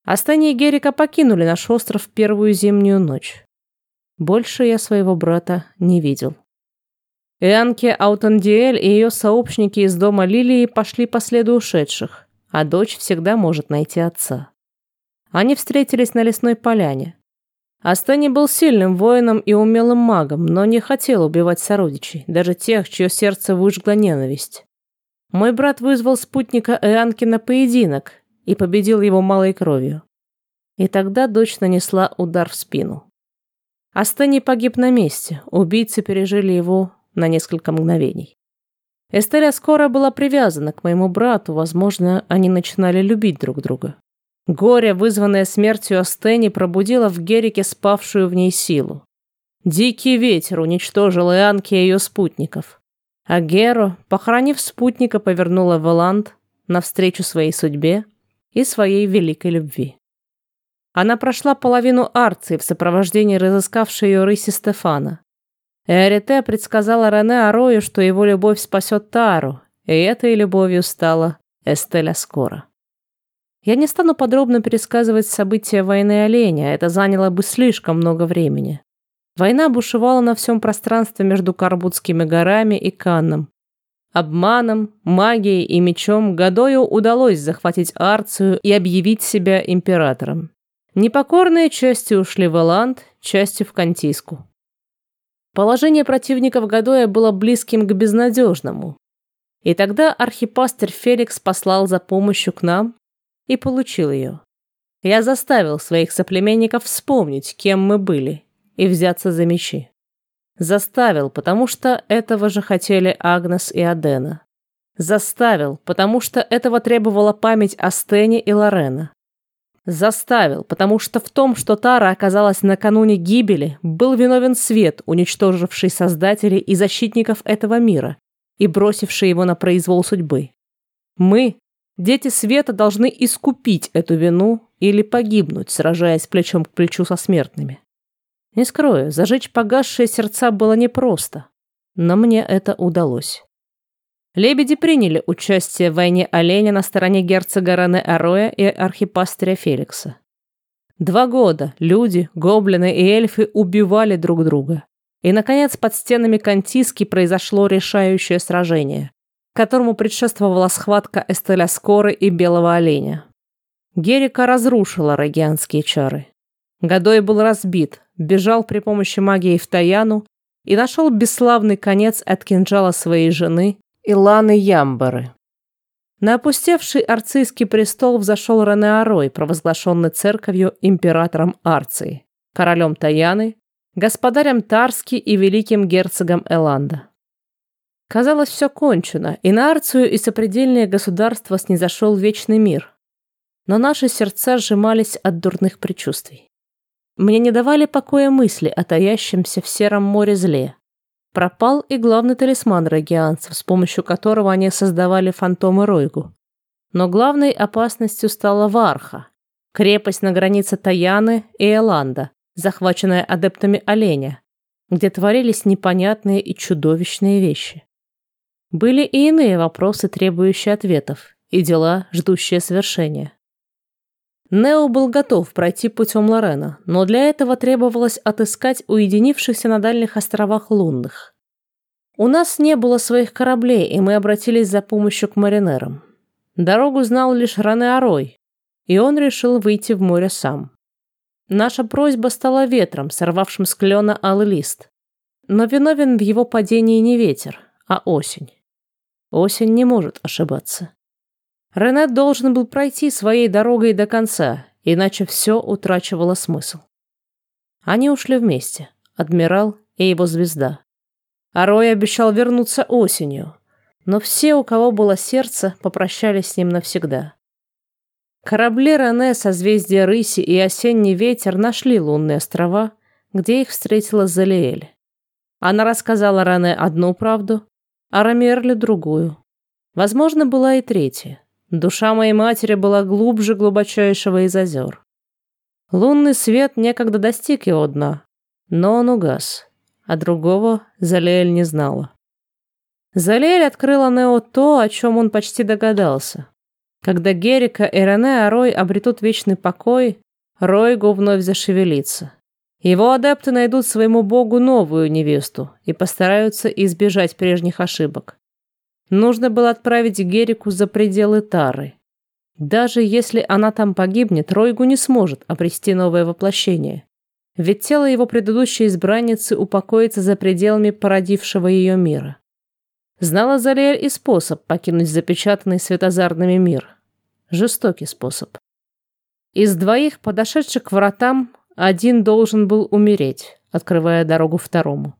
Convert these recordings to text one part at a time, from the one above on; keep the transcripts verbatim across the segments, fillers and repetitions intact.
Астени и Герика покинули наш остров в первую зимнюю ночь. Больше я своего брата не видел. Ианке Аутандиэль и ее сообщники из дома Лилии пошли по следу ушедших, а дочь всегда может найти отца. Они встретились на лесной поляне. Астени был сильным воином и умелым магом, но не хотел убивать сородичей, даже тех, чье сердце выжгла ненависть. Мой брат вызвал спутника Ианки на поединок и победил его малой кровью. И тогда дочь нанесла удар в спину. Астени погиб на месте, убийцы пережили его на несколько мгновений. Эстеля скоро была привязана к моему брату, возможно, они начинали любить друг друга. Горе, вызванное смертью Астени, пробудило в Герике спавшую в ней силу. Дикий ветер уничтожил Ианки и ее спутников. А Геро, похоронив спутника, повернула в Эланд навстречу своей судьбе и своей великой любви. Она прошла половину Арции в сопровождении разыскавшей ее рыси Стефана. Эарите предсказала Рене Арою, что его любовь спасет Тару, и этой любовью стала Эстеля Скора. Я не стану подробно пересказывать события войны оленя, это заняло бы слишком много времени. Война бушевала на всем пространстве между Карбутскими горами и Канном. Обманом, магией и мечом Гадою удалось захватить Арцию и объявить себя императором. Непокорные части ушли в Эланд, части в Кантийску. Положение противников Гадоя было близким к безнадежному. И тогда архипастырь Феликс послал за помощью к нам и получил ее. Я заставил своих соплеменников вспомнить, кем мы были, и взяться за мечи. Заставил, потому что этого же хотели Агнес и Адена. Заставил, потому что этого требовала память Астени и Лорена. Заставил, потому что в том, что Тара оказалась накануне гибели, был виновен свет, уничтоживший создателей и защитников этого мира и бросивший его на произвол судьбы. Мы, дети света, должны искупить эту вину или погибнуть, сражаясь плечом к плечу со смертными. Не скрою, зажечь погасшие сердца было непросто, но мне это удалось. Лебеди приняли участие в войне оленя на стороне герцога Рене Ароя и архипастыря Феликса. Два года люди, гоблины и эльфы убивали друг друга. И, наконец, под стенами Кантийски произошло решающее сражение, которому предшествовала схватка Эстеля Скоры и Белого Оленя. Герика разрушила рогианские чары. Гадой был разбит, бежал при помощи магии в Таяну и нашел бесславный конец от кинжала своей жены Иланы Ямбары. На опустевший арцийский престол взошел Рене Арой, провозглашенный церковью императором Арции, королем Таяны, господарем Тарски и великим герцогом Эланда. Казалось, все кончено, и на Арцию и сопредельные государства снизошел вечный мир. Но наши сердца сжимались от дурных предчувствий. Мне не давали покоя мысли о таящемся в сером море зле. Пропал и главный талисман рогианцев, с помощью которого они создавали фантомы Ройгу. Но главной опасностью стала Варха, крепость на границе Таяны и Эланда, захваченная адептами оленя, где творились непонятные и чудовищные вещи. Были и иные вопросы, требующие ответов, и дела, ждущие свершения. Нео был готов пройти путем Лорена, но для этого требовалось отыскать уединившихся на дальних островах лунных. У нас не было своих кораблей, и мы обратились за помощью к маринерам. Дорогу знал лишь Рене Арой, и он решил выйти в море сам. Наша просьба стала ветром, сорвавшим с клена алый лист. Но виновен в его падении не ветер, а осень. Осень не может ошибаться. Рене должен был пройти своей дорогой до конца, иначе все утрачивало смысл. Они ушли вместе, адмирал и его звезда. Арой обещал вернуться осенью, но все, у кого было сердце, попрощались с ним навсегда. Корабли Рене, созвездие Рыси и осенний ветер нашли лунные острова, где их встретила Залиэль. Она рассказала Рене одну правду, а Рамиерле другую. Возможно, была и третья. Душа моей матери была глубже глубочайшего из озер. Лунный свет некогда достиг его дна, но он угас, а другого Залиэль не знала. Залиэль открыла Нео то, о чем он почти догадался. Когда Герика и Рене Арой обретут вечный покой, Ройгу вновь зашевелится. Его адепты найдут своему богу новую невесту и постараются избежать прежних ошибок. Нужно было отправить Герику за пределы Тары. Даже если она там погибнет, Ройгу не сможет обрести новое воплощение. Ведь тело его предыдущей избранницы упокоится за пределами породившего ее мира. Знала Залиэль и способ покинуть запечатанный светозарными мир. Жестокий способ. Из двоих, подошедших к вратам, один должен был умереть, открывая дорогу второму.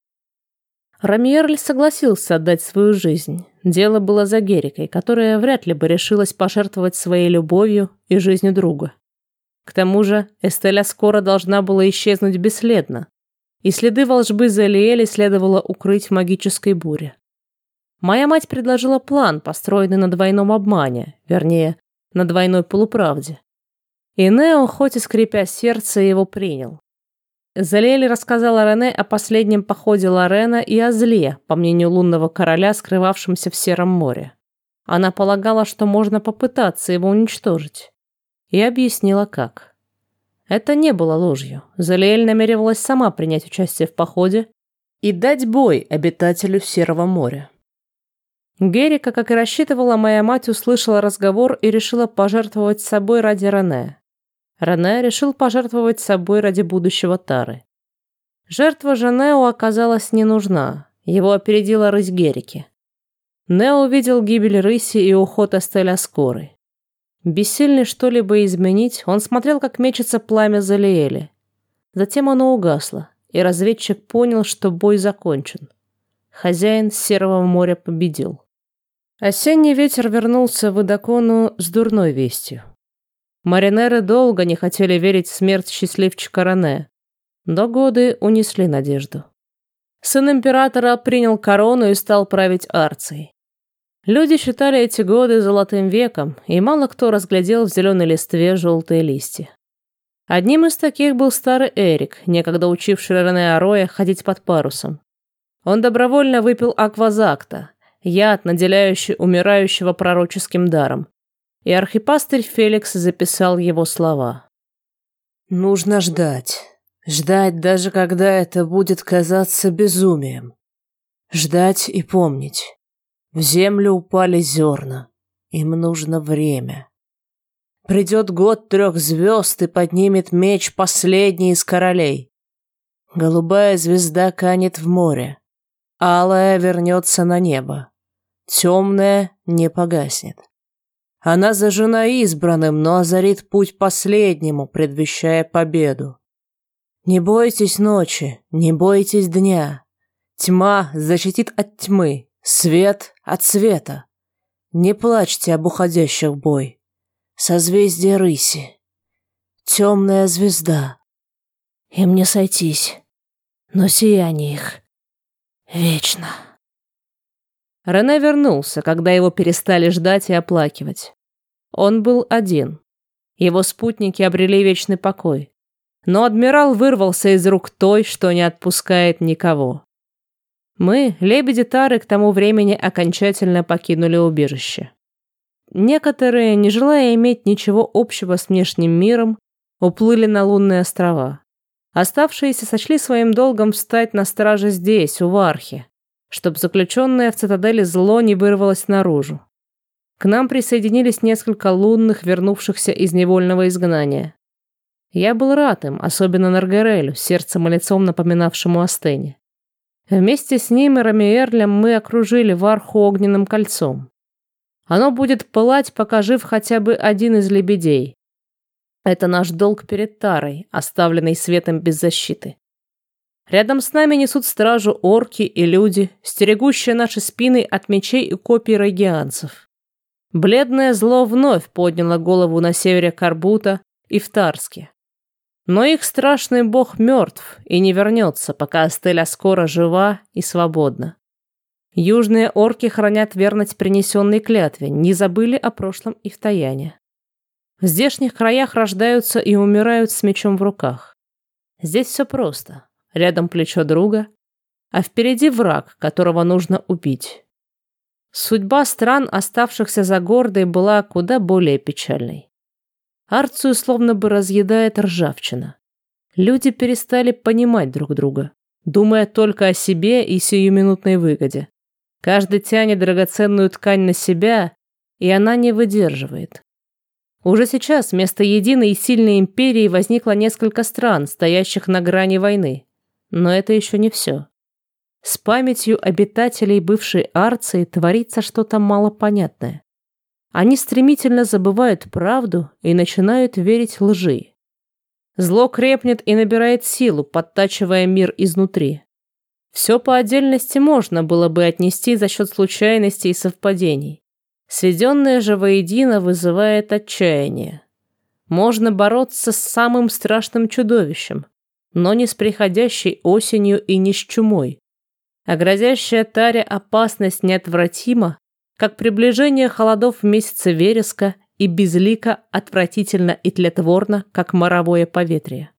Рамиерль согласился отдать свою жизнь. Дело было за Герикой, которая вряд ли бы решилась пожертвовать своей любовью и жизнью друга. К тому же Эстеля скоро должна была исчезнуть бесследно, и следы волжбы Залиэли следовало укрыть в магической буре. Моя мать предложила план, построенный на двойном обмане, вернее, на двойной полуправде. И Нео, хоть и скрипя сердце, его принял. Залиэль рассказала Рене о последнем походе Лорена и о зле, по мнению лунного короля, скрывавшемся в Сером море. Она полагала, что можно попытаться его уничтожить. И объяснила, как. Это не было ложью. Залиэль намеревалась сама принять участие в походе и дать бой обитателю Серого моря. Герика, как и рассчитывала, моя мать услышала разговор и решила пожертвовать собой ради Рене. Рене решил пожертвовать собой ради будущего Тары. Жертва же Нео оказалась не нужна. Его опередила рысь Герики. Нео увидел гибель рыси и уход Эстеля скорой. Бессильный что-либо изменить, он смотрел, как мечется пламя Залиэли. Затем оно угасло, и разведчик понял, что бой закончен. Хозяин Серого моря победил. Осенний ветер вернулся в Идакону с дурной вестью. Маринеры долго не хотели верить в смерть счастливчика Рене, но годы унесли надежду. Сын императора принял корону и стал править Арцией. Люди считали эти годы золотым веком, и мало кто разглядел в зеленой листве желтые листья. Одним из таких был старый Эрик, некогда учивший Рене Ароя ходить под парусом. Он добровольно выпил аквазакта, яд, наделяющий умирающего пророческим даром, и архипастырь Феликс записал его слова. «Нужно ждать. Ждать, даже когда это будет казаться безумием. Ждать и помнить. В землю упали зерна. Им нужно время. Придет год трех звезд и поднимет меч последний из королей. Голубая звезда канет в море. Алая вернется на небо. Темная не погаснет. Она зажжена избранным, но озарит путь последнему, предвещая победу. Не бойтесь ночи, не бойтесь дня. Тьма защитит от тьмы, свет от света. Не плачьте об уходящих в бой. Созвездие рыси. Темная звезда. Им не сойтись, но сияние их вечно. Рене вернулся, когда его перестали ждать и оплакивать. Он был один. Его спутники обрели вечный покой. Но адмирал вырвался из рук той, что не отпускает никого. Мы, лебеди Тары, к тому времени окончательно покинули убежище. Некоторые, не желая иметь ничего общего с внешним миром, уплыли на лунные острова. Оставшиеся сочли своим долгом встать на страже здесь, у Вархи, чтоб заключенное в цитадели зло не вырвалось наружу. К нам присоединились несколько лунных, вернувшихся из невольного изгнания. Я был рад им, особенно Наргарелю, сердцем и лицом напоминавшему о Стене. Вместе с ним и Рамиерлем мы окружили Варху огненным кольцом. Оно будет пылать, пока жив хотя бы один из лебедей. Это наш долг перед Тарой, оставленный светом без защиты. Рядом с нами несут стражу орки и люди, стерегущие наши спины от мечей и копий райгианцев. Бледное зло вновь подняло голову на севере Карбута и в Тарске. Но их страшный бог мертв и не вернется, пока Эстеля скоро жива и свободна. Южные орки хранят верность принесенной клятве, не забыли о прошлом и в Таяне. В здешних краях рождаются и умирают с мечом в руках. Здесь все просто. Рядом плечо друга, а впереди враг, которого нужно убить. Судьба стран, оставшихся за Гордой, была куда более печальной. Арцию словно бы разъедает ржавчина. Люди перестали понимать друг друга, думая только о себе и сиюминутной выгоде. Каждый тянет драгоценную ткань на себя, и она не выдерживает. Уже сейчас вместо единой и сильной империи возникло несколько стран, стоящих на грани войны. Но это еще не все. С памятью обитателей бывшей Арции творится что-то малопонятное. Они стремительно забывают правду и начинают верить лжи. Зло крепнет и набирает силу, подтачивая мир изнутри. Все по отдельности можно было бы отнести за счет случайностей и совпадений. Сведенное же воедино вызывает отчаяние. Можно бороться с самым страшным чудовищем, но не с приходящей осенью и не с чумой. А грозящая таре опасность неотвратима, как приближение холодов в месяце вереска и безлико, отвратительно и тлетворно, как моровое поветрие.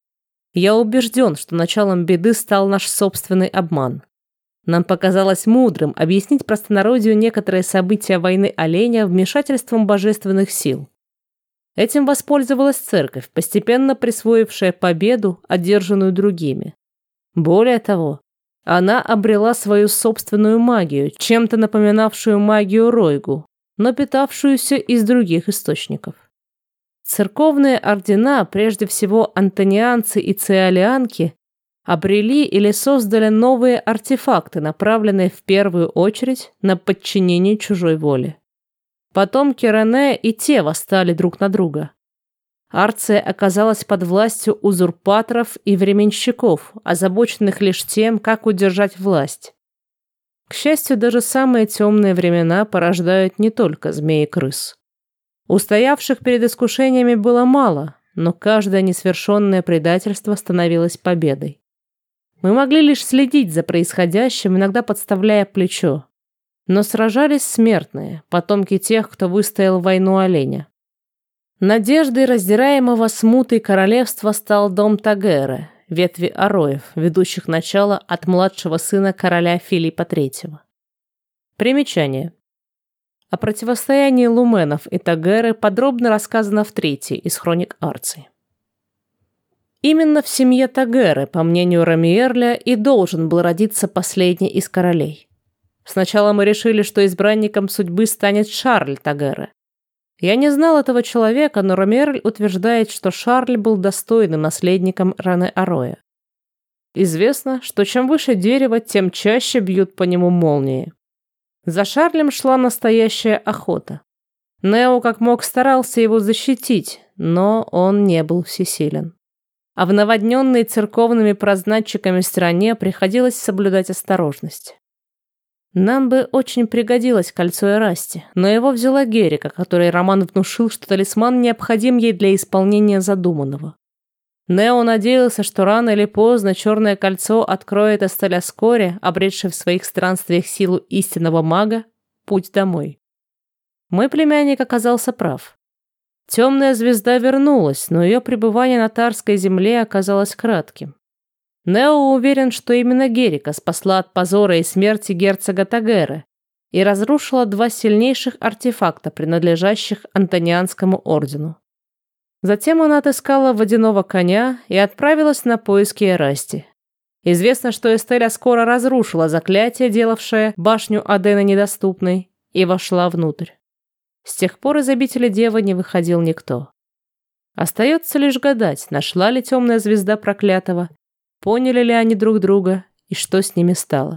Я убежден, что началом беды стал наш собственный обман. Нам показалось мудрым объяснить простонародью некоторые события войны оленя вмешательством божественных сил. Этим воспользовалась церковь, постепенно присвоившая победу, одержанную другими. Более того, она обрела свою собственную магию, чем-то напоминавшую магию Ройгу, но питавшуюся из других источников. Церковные ордена, прежде всего антонианцы и циолианки, обрели или создали новые артефакты, направленные в первую очередь на подчинение чужой воле. Потомки Рене и те восстали друг на друга. Арция оказалась под властью узурпаторов и временщиков, озабоченных лишь тем, как удержать власть. К счастью, даже самые темные времена порождают не только змеи-крыс. Устоявших перед искушениями было мало, но каждое несвершенное предательство становилось победой. Мы могли лишь следить за происходящим, иногда подставляя плечо. Но сражались смертные, потомки тех, кто выстоял войну оленя. Надеждой раздираемого смутой королевства стал дом Тагеры, ветви Ароев, ведущих начало от младшего сына короля Филиппа третьего. Примечание. О противостоянии луменов и Тагеры подробно рассказано в третьей из хроник Арции. Именно в семье Тагеры, по мнению Рамиерля, и должен был родиться последний из королей. Сначала мы решили, что избранником судьбы станет Шарль Тагеры. Я не знал этого человека, но Рамиерль утверждает, что Шарль был достойным наследником Рене Ароя. Известно, что чем выше дерево, тем чаще бьют по нему молнии. За Шарлем шла настоящая охота. Нео как мог старался его защитить, но он не был всесилен. А в наводненной церковными прознатчиками стране приходилось соблюдать осторожность. Нам бы очень пригодилось кольцо Эрасти, но его взяла Герика, которой Роман внушил, что талисман необходим ей для исполнения задуманного. Нео надеялся, что рано или поздно черное кольцо откроет Эстеляскоре, обретшей в своих странствиях силу истинного мага, путь домой. Мой племянник оказался прав. Темная звезда вернулась, но ее пребывание на Тарской земле оказалось кратким. Нео уверен, что именно Герика спасла от позора и смерти герцога Тагеры и разрушила два сильнейших артефакта, принадлежащих Антонианскому ордену. Затем она отыскала водяного коня и отправилась на поиски Эрасти. Известно, что Эстеля скоро разрушила заклятие, делавшее башню Адена недоступной, и вошла внутрь. С тех пор из обители Девы не выходил никто. Остается лишь гадать, нашла ли темная звезда проклятого, поняли ли они друг друга и что с ними стало.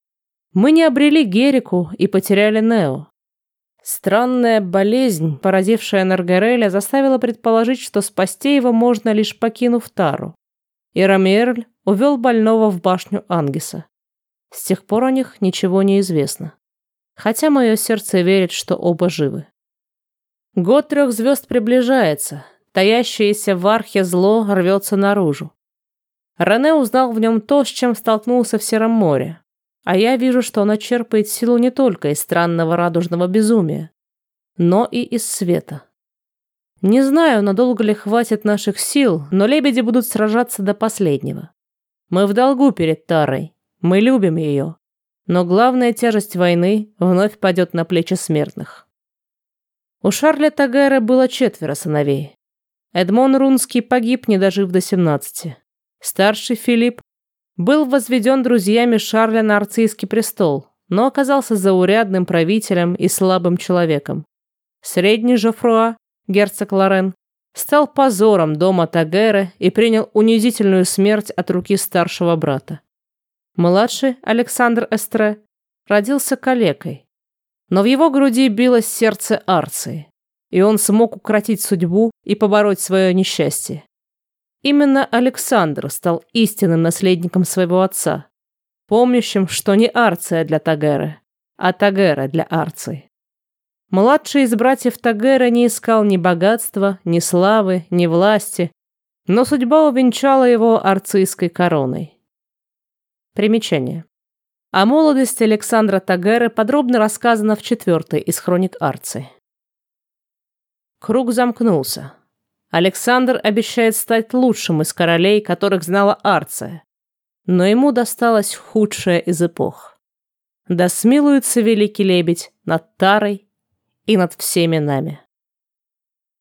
Мы не обрели Герику и потеряли Нео. Странная болезнь, поразившая Наргареля, заставила предположить, что спасти его можно, лишь покинув Тару. И Рамиерль увел больного в башню Ангиса. С тех пор о них ничего не известно. Хотя мое сердце верит, что оба живы. Год трех звезд приближается. Таящееся в архе зло рвется наружу. Рене узнал в нем то, с чем столкнулся в Сером море. А я вижу, что оно черпает силу не только из странного радужного безумия, но и из света. Не знаю, надолго ли хватит наших сил, но лебеди будут сражаться до последнего. Мы в долгу перед Тарой. Мы любим ее. но главная тяжесть войны вновь падет на плечи смертных. У Шарля Тагера было четверо сыновей. Эдмон Рунский погиб, не дожив до семнадцати. Старший Филипп был возведен друзьями Шарля на Арцийский престол, но оказался заурядным правителем и слабым человеком. Средний Жофруа, герцог Лорен, стал позором дома Тагера и принял унизительную смерть от руки старшего брата. Младший, Александр Эстре, родился калекой, но в его груди билось сердце Арции, и он смог укротить судьбу и побороть свое несчастье. Именно Александр стал истинным наследником своего отца, помнящим, что не Арция для Тагера, а Тагера для Арции. Младший из братьев Тагера не искал ни богатства, ни славы, ни власти, но судьба увенчала его арцийской короной. Примечание. О молодости Александра Тагера подробно рассказано в четвертой из хроник Арции. Круг замкнулся. Александр обещает стать лучшим из королей, которых знала Арция, но ему досталась худшая из эпох. Да смилуется великий лебедь над Тарой и над всеми нами.